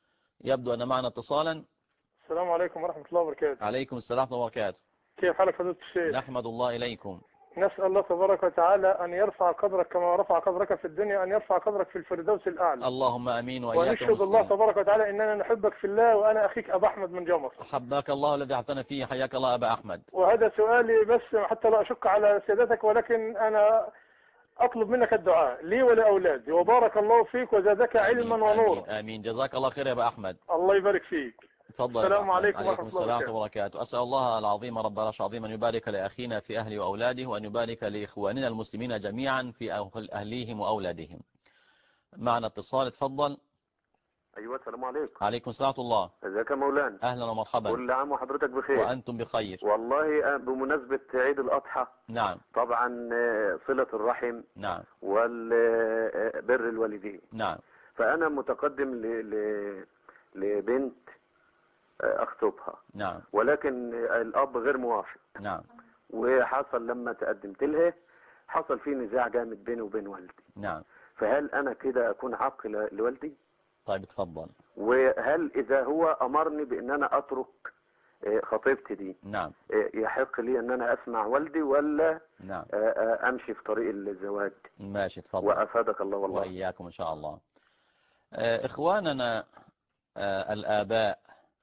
S1: يبدو أن معنا اتصالا.
S5: السلام عليكم ورحمة الله وبركاته.
S1: عليكم السلام ورحمة الله وبركاته.
S5: كيف حالك فضيلة الشيخ؟
S1: نحمد الله إليكم.
S5: نسأل الله تبارك وتعالى أن يرفع قدرك كما رفع قدرك في الدنيا، أن يرفع قدرك في الفردوس الأعلى.
S1: اللهم أمين وإياك.
S5: ونشهد الله تبارك وتعالى إننا نحبك في الله، وأنا أخيك أبا أحمد من جمص.
S1: حباك الله الذي أعطانا فيه، حياك الله أبا أحمد.
S5: وهذا سؤالي بس حتى لا أشق على سيادتك، ولكن أنا أطلب منك الدعاء لي ولأولادي، وبارك الله فيك وزادك علما ونورا.
S1: آمين آمين، جزاك الله خير يا أبا أحمد.
S5: الله يبارك فيك.
S1: تفضل.
S5: السلام عليكم ورحمة الله
S1: وبركاته. السلام وبركاته. أسأل الله العظيم رب العرش العظيم أن يبارك لأخينا في أهله وأولاده، وأن يبارك لإخواننا المسلمين جميعا في أهليهم وأولادهم. معنا اتصال، تفضل.
S6: أيوة السلام عليكم.
S1: عليكم السلام ورحمة الله.
S6: ازيك يا مولانا؟
S1: أهلا ومرحبا.
S6: كل عام وحضرتك بخير.
S1: وأنتم بخير.
S6: والله بمناسبة عيد الأضحى،
S1: نعم،
S6: طبعا صلة الرحم،
S1: نعم،
S6: والبر الوالدين،
S1: نعم،
S6: فأنا متقدم لبنت أخطبها،
S1: نعم،
S6: ولكن الأب غير موافق،
S1: نعم،
S6: وحصل لما تقدمت لها حصل فيه نزاع جامد بيني وبين والدي.
S1: نعم.
S6: فهل أنا كده أكون عاق لوالدي؟
S1: طيب تفضل.
S6: وهل إذا هو أمرني بأن أنا أترك خطيبتي دي،
S1: نعم،
S6: يحق لي أن أنا أسمع والدي ولا
S1: نعم،
S6: أمشي في طريق الزواج؟
S1: ماشي تفضل.
S6: وأفادك الله والله.
S1: وإياكم إن شاء الله. إخواننا الآباء،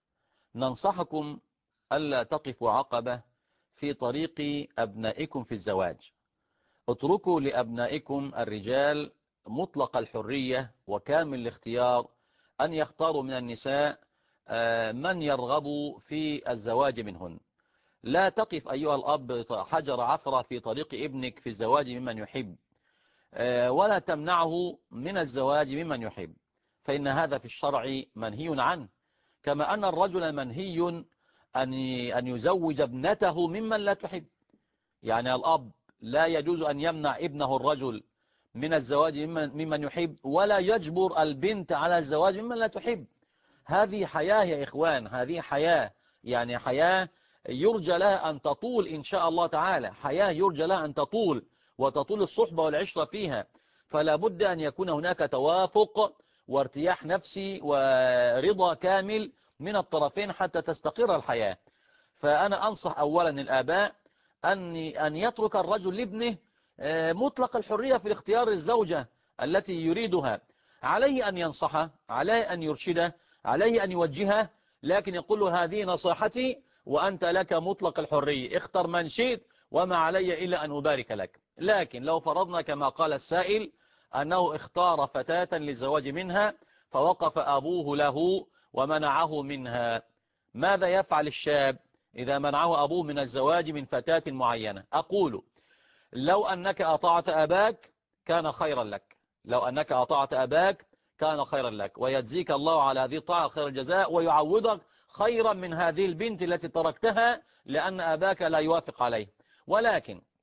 S1: ننصحكم ألا تقفوا عقبة في طريق أبنائكم في الزواج. اتركوا لأبنائكم الرجال مطلق الحرية وكامل الاختيار أن يختاروا من النساء من يرغب في الزواج منهن. لا تقف أيها الأب حجر عثرة في طريق ابنك في الزواج ممن يحب، ولا تمنعه من الزواج ممن يحب، فإن هذا في الشرع منهي عنه. كما أن الرجل منهي أن يزوج ابنته ممن لا تحب. يعني الأب لا يجوز أن يمنع ابنه الرجل من الزواج ممن يحب، ولا يجبر البنت على الزواج ممن لا تحب. هذه حياة يا إخوان، هذه حياة، يعني حياة يرجى لها أن تطول إن شاء الله تعالى، حياة يرجى لها أن تطول وتطول الصحبة والعشرة فيها. فلا بد أن يكون هناك توافق وارتياح نفسي ورضا كامل من الطرفين حتى تستقر الحياة. فأنا أنصح أولا الآباء أن يترك الرجل لابنه مطلق الحرية في اختيار الزوجة التي يريدها. عليه أن ينصحه، عليه أن يرشده، عليه أن يوجهه، لكن يقول له هذه نصيحتي وأنت لك مطلق الحرية، اختر من شئت وما علي إلا أن أبارك لك. لكن لو فرضنا كما قال السائل أنه اختار فتاة للزواج منها فوقف أبوه له ومنعه منها، ماذا يفعل الشاب إذا منعه أبوه من الزواج من فتاة معينة؟ أقول لو أنك أطعت أباك كان خيرا لك، لو أنك أطعت أباك كان خيرا لك، ويجزيك الله على هذه الطاعة خير الجزاء، ويعوضك خيرا من هذه البنت التي تركتها لأن أباك لا يوافق عليه. ولكن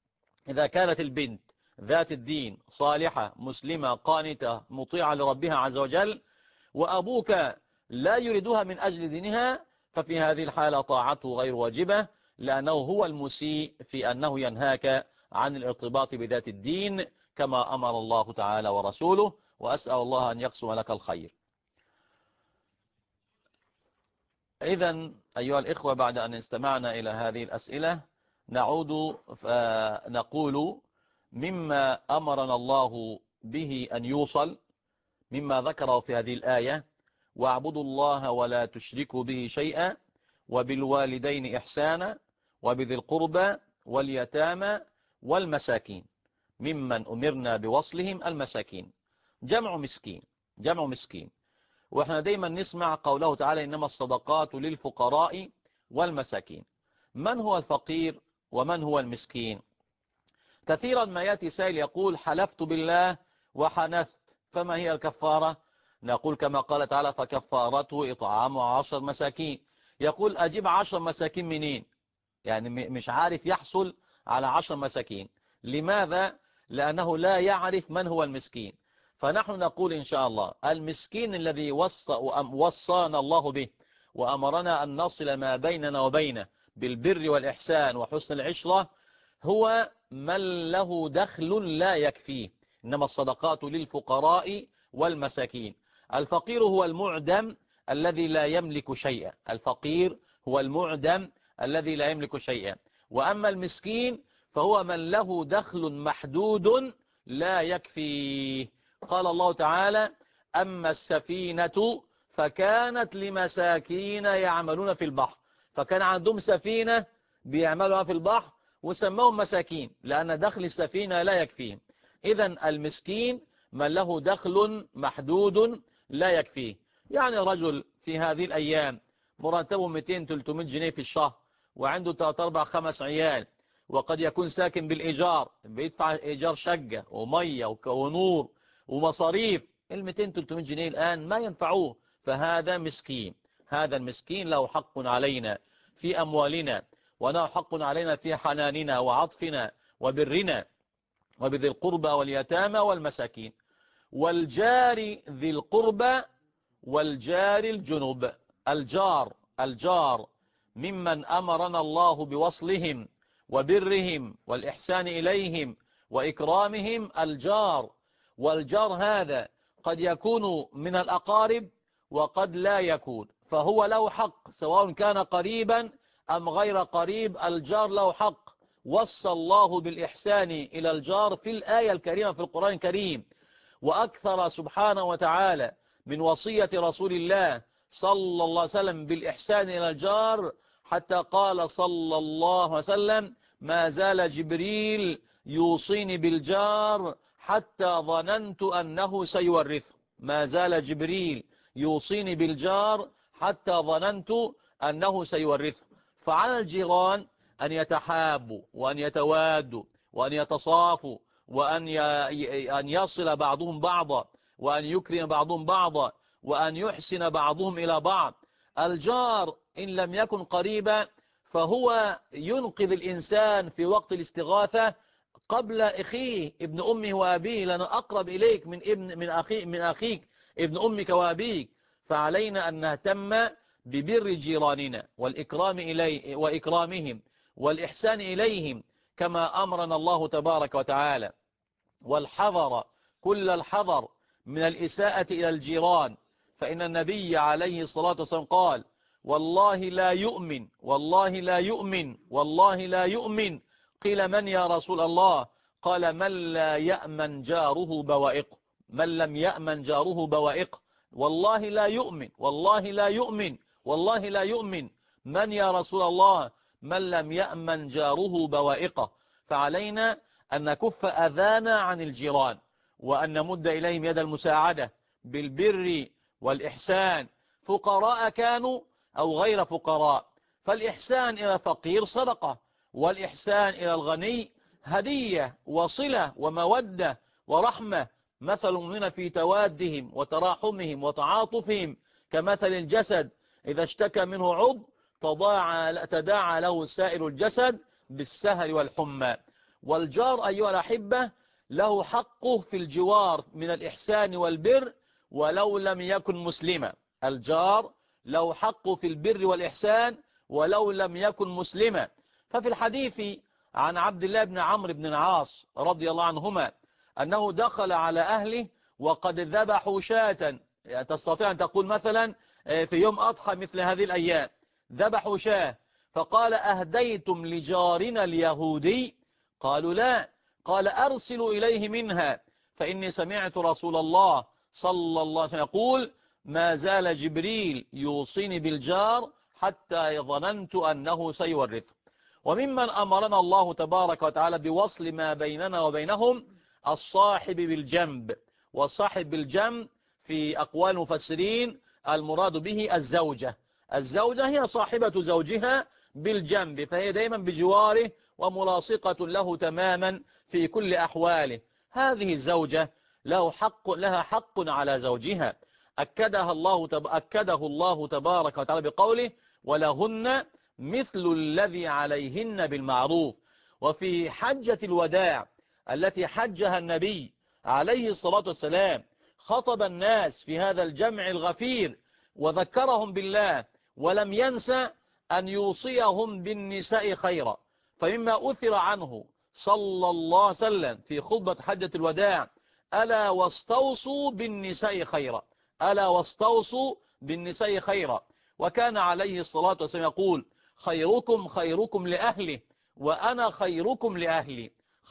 S1: إذا كانت البنت ذات الدين صالحة مسلمة قانتة مطيعة لربها عز وجل، وأبوك لا يريدها من أجل دينها، ففي هذه الحالة طاعته غير واجبة، لأنه هو المسيء في أنه ينهاك عن الارتباط بذات الدين كما أمر الله تعالى ورسوله. وأسأل الله أن يقسم لك الخير. إذن أيها الإخوة، بعد أن استمعنا إلى هذه الأسئلة نعود فنقول مما أمرنا الله به أن يوصل مما ذكره في هذه الآية: واعبدوا الله ولا تشركوا به شيئا وبالوالدين إحسانا وبذي القربى واليتامى والمساكين، ممن أمرنا بوصلهم المساكين، جمع مسكين، جمع مسكين. وإحنا دايما نسمع قوله تعالى: إنما الصدقات للفقراء والمساكين. من هو الفقير ومن هو المسكين؟ كثيرا ما يأتي سائل يقول: حلفت بالله وحنثت، فما هي الكفارة؟ نقول كما قال تعالى: فكفارته إطعام 10 مساكين. يقول: أجيب 10 مساكين منين؟ يعني مش عارف يحصل على 10 مساكين. لماذا؟ لأنه لا يعرف من هو المسكين. فنحن نقول إن شاء الله المسكين الذي وصانا الله به وأمرنا أن نصل ما بيننا وبينه بالبر والإحسان وحسن العشرة هو من له دخل لا يكفيه. إنما الصدقات للفقراء والمساكين. الفقير هو المعدم الذي لا يملك شيئا، الفقير هو المعدم الذي لا يملك شيئا. وأما المسكين فهو من له دخل محدود لا يكفيه. قال الله تعالى: أما السفينة فكانت لمساكين يعملون في البحر. فكان عندهم سفينة بيعملوها في البحر وسموهم مساكين لأن دخل السفينة لا يكفيهم. إذن المسكين من له دخل محدود لا يكفيه. يعني رجل في هذه الأيام مرتبه 200-300 جنيه في الشهر، وعنده 3-4-5 عيال، وقد يكون ساكن بالإيجار، بيدفع إيجار شقة ومية ونور ومصاريف. 200-300 جنيه الآن ما ينفعوه، فهذا مسكين. هذا المسكين له حق علينا في أموالنا، وله حق علينا في حناننا وعطفنا وبرنا، وبذي القربى واليتامى والمساكين والجار ذي القربى والجار الجنب. الجار ممن أمرنا الله بوصلهم وبرهم والإحسان إليهم وإكرامهم. الجار، والجار هذا قد يكون من الأقارب وقد لا يكون، فهو له حق سواء كان قريبا أم غير قريب. الجار له حق. وصى الله بالإحسان إلى الجار في الآية الكريمة في القرآن الكريم، وأكثر سبحانه وتعالى من وصية رسول الله صلى الله عليه وسلم بالإحسان إلى الجار، حتى قال صلى الله عليه وسلم: ما زال جبريل يوصيني بالجار حتى ظننت أنه سيورثه. ما زال جبريل يوصيني بالجار حتى ظننت أنه سيورثه. فعلى الجيران أن يتحابوا وأن يتوادوا وأن يتصافوا وأن يصل بعضهم بعضا وأن يكرم بعضهم بعضا وأن يحسن بعضهم إلى بعض. الجار إن لم يكن قريبا فهو ينقذ الإنسان في وقت الاستغاثة قبل أخيه ابن أمه وأبيه، لأنه أقرب إليك من أخيك ابن أمك وأبيك. فعلينا أن نهتم ببر جيراننا والإكرام وإكرامهم والإحسان إليهم كما أمرنا الله تبارك وتعالى. والحذر كل الحذر من الإساءة إلى الجيران، فإن النبي عليه الصلاة والسلام قال: والله لا يؤمن، والله لا يؤمن، والله لا يؤمن. قيل: من يا رسول الله؟ قال: من لا يأمن جاره بوائقه. من لم يأمن جاره بوائقه. والله لا يؤمن، والله لا يؤمن، والله لا يؤمن. من يا رسول الله؟ من لم يأمن جاره بوائقه. فعلينا أن نكف أذانا عن الجيران وأن نمد إليهم يد المساعدة بالبر والإحسان، فقراء كانوا أو غير فقراء. فالإحسان إلى الفقير صدقة، والإحسان إلى الغني هدية وصلة ومودة ورحمة. مثل المؤمنين في توادهم وتراحمهم وتعاطفهم كمثل الجسد إذا اشتكى منه عضو تداعى له سائر الجسد بالسهر والحمى. والجار أيها الأحبة له حقه في الجوار من الإحسان والبر ولو لم يكن مسلما. الجار له حقه في البر والإحسان ولو لم يكن مسلما. ففي الحديث عن عبد الله بن عمرو بن العاص رضي الله عنهما أنه دخل على أهله وقد ذبحوا شاة، يعني تستطيع أن تقول مثلا في يوم أضحى مثل هذه الأيام ذبحوا شاة، فقال أهديتم لجارنا اليهودي؟ قالوا لا. قال أرسلوا إليه منها فإني سمعت رسول الله صلى الله عليه وسلم يقول ما زال جبريل يوصيني بالجار حتى ظننت أنه سيورثه. وممن أمرنا الله تبارك وتعالى بوصل ما بيننا وبينهم الصاحب بالجنب. والصاحب بالجنب في أقوال المفسرين المراد به الزوجة. الزوجة هي صاحبة زوجها بالجنب، فهي دائما بجواره وملاصقة له تماما في كل أحواله. هذه الزوجة لها حق على زوجها أكده الله تبارك وتعالى بقوله ولهن مثل الذي عليهن بالمعروف. وفي حجة الوداع التي حجها النبي عليه الصلاة والسلام خطب الناس في هذا الجمع الغفير وذكرهم بالله ولم ينسى أن يوصيهم بالنساء خيرا. فمما أثر عنه صلى الله عليه وسلم في خطبة حجة الوداع ألا واستوصوا بالنساء خيرا، ألا واستوصوا بالنساء خيرا. وكان عليه الصلاة والسلام يقول خيركم خيركم لأهله وأنا خيركم لأهلي،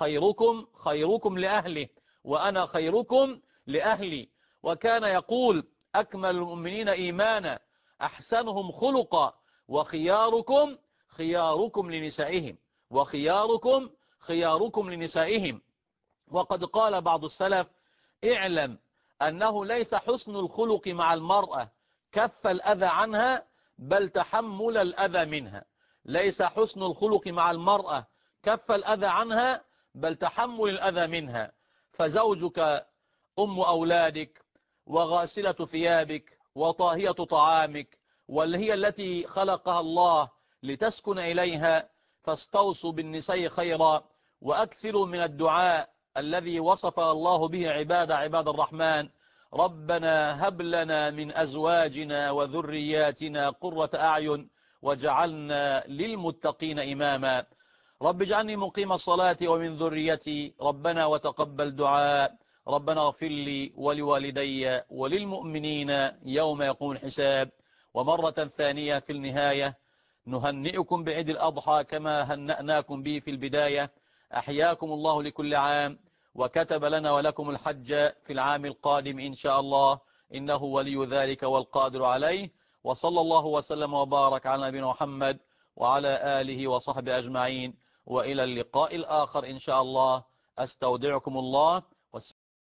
S1: خيركم لأهله وأنا خيركم لأهلي. وكان يقول أكمل المؤمنين إيمانا أحسنهم خلقا وخياركم خياركم لنسائهم، وخياركم خياركم لنسائهم. وقد قال بعض السلف اعلم أنه ليس حسن الخلق مع المرأة كف الأذى عنها بل تحمل الأذى منها. ليس حسن الخلق مع المرأة كف الأذى عنها بل تحمل الأذى منها. فزوجك أم أولادك وغاسلة ثيابك وطاهية طعامك واللي هي التي خلقها الله لتسكن إليها، فاستوصوا بالنساء خيرا وأكثروا من الدعاء الذي وصف الله به عباد الرحمن ربنا هب لنا من أزواجنا وذرياتنا قرة أعين وجعلنا للمتقين إماما. رب اجعلني مقيم الصلاة ومن ذريتي ربنا وتقبل دعاء ربنا اغفر لي ولوالدي وللمؤمنين يوم يقوم الحساب. ومرة ثانية في النهاية نهنئكم بعيد الأضحى كما هنأناكم به في البداية. أحياكم الله لكل عام وكتب لنا ولكم الحج في العام القادم إن شاء الله إنه ولي ذلك والقادر عليه. وصلى الله وسلم وبارك على نبينا محمد وعلى آله وصحبه أجمعين وإلى اللقاء الآخر إن شاء الله. أستودعكم الله.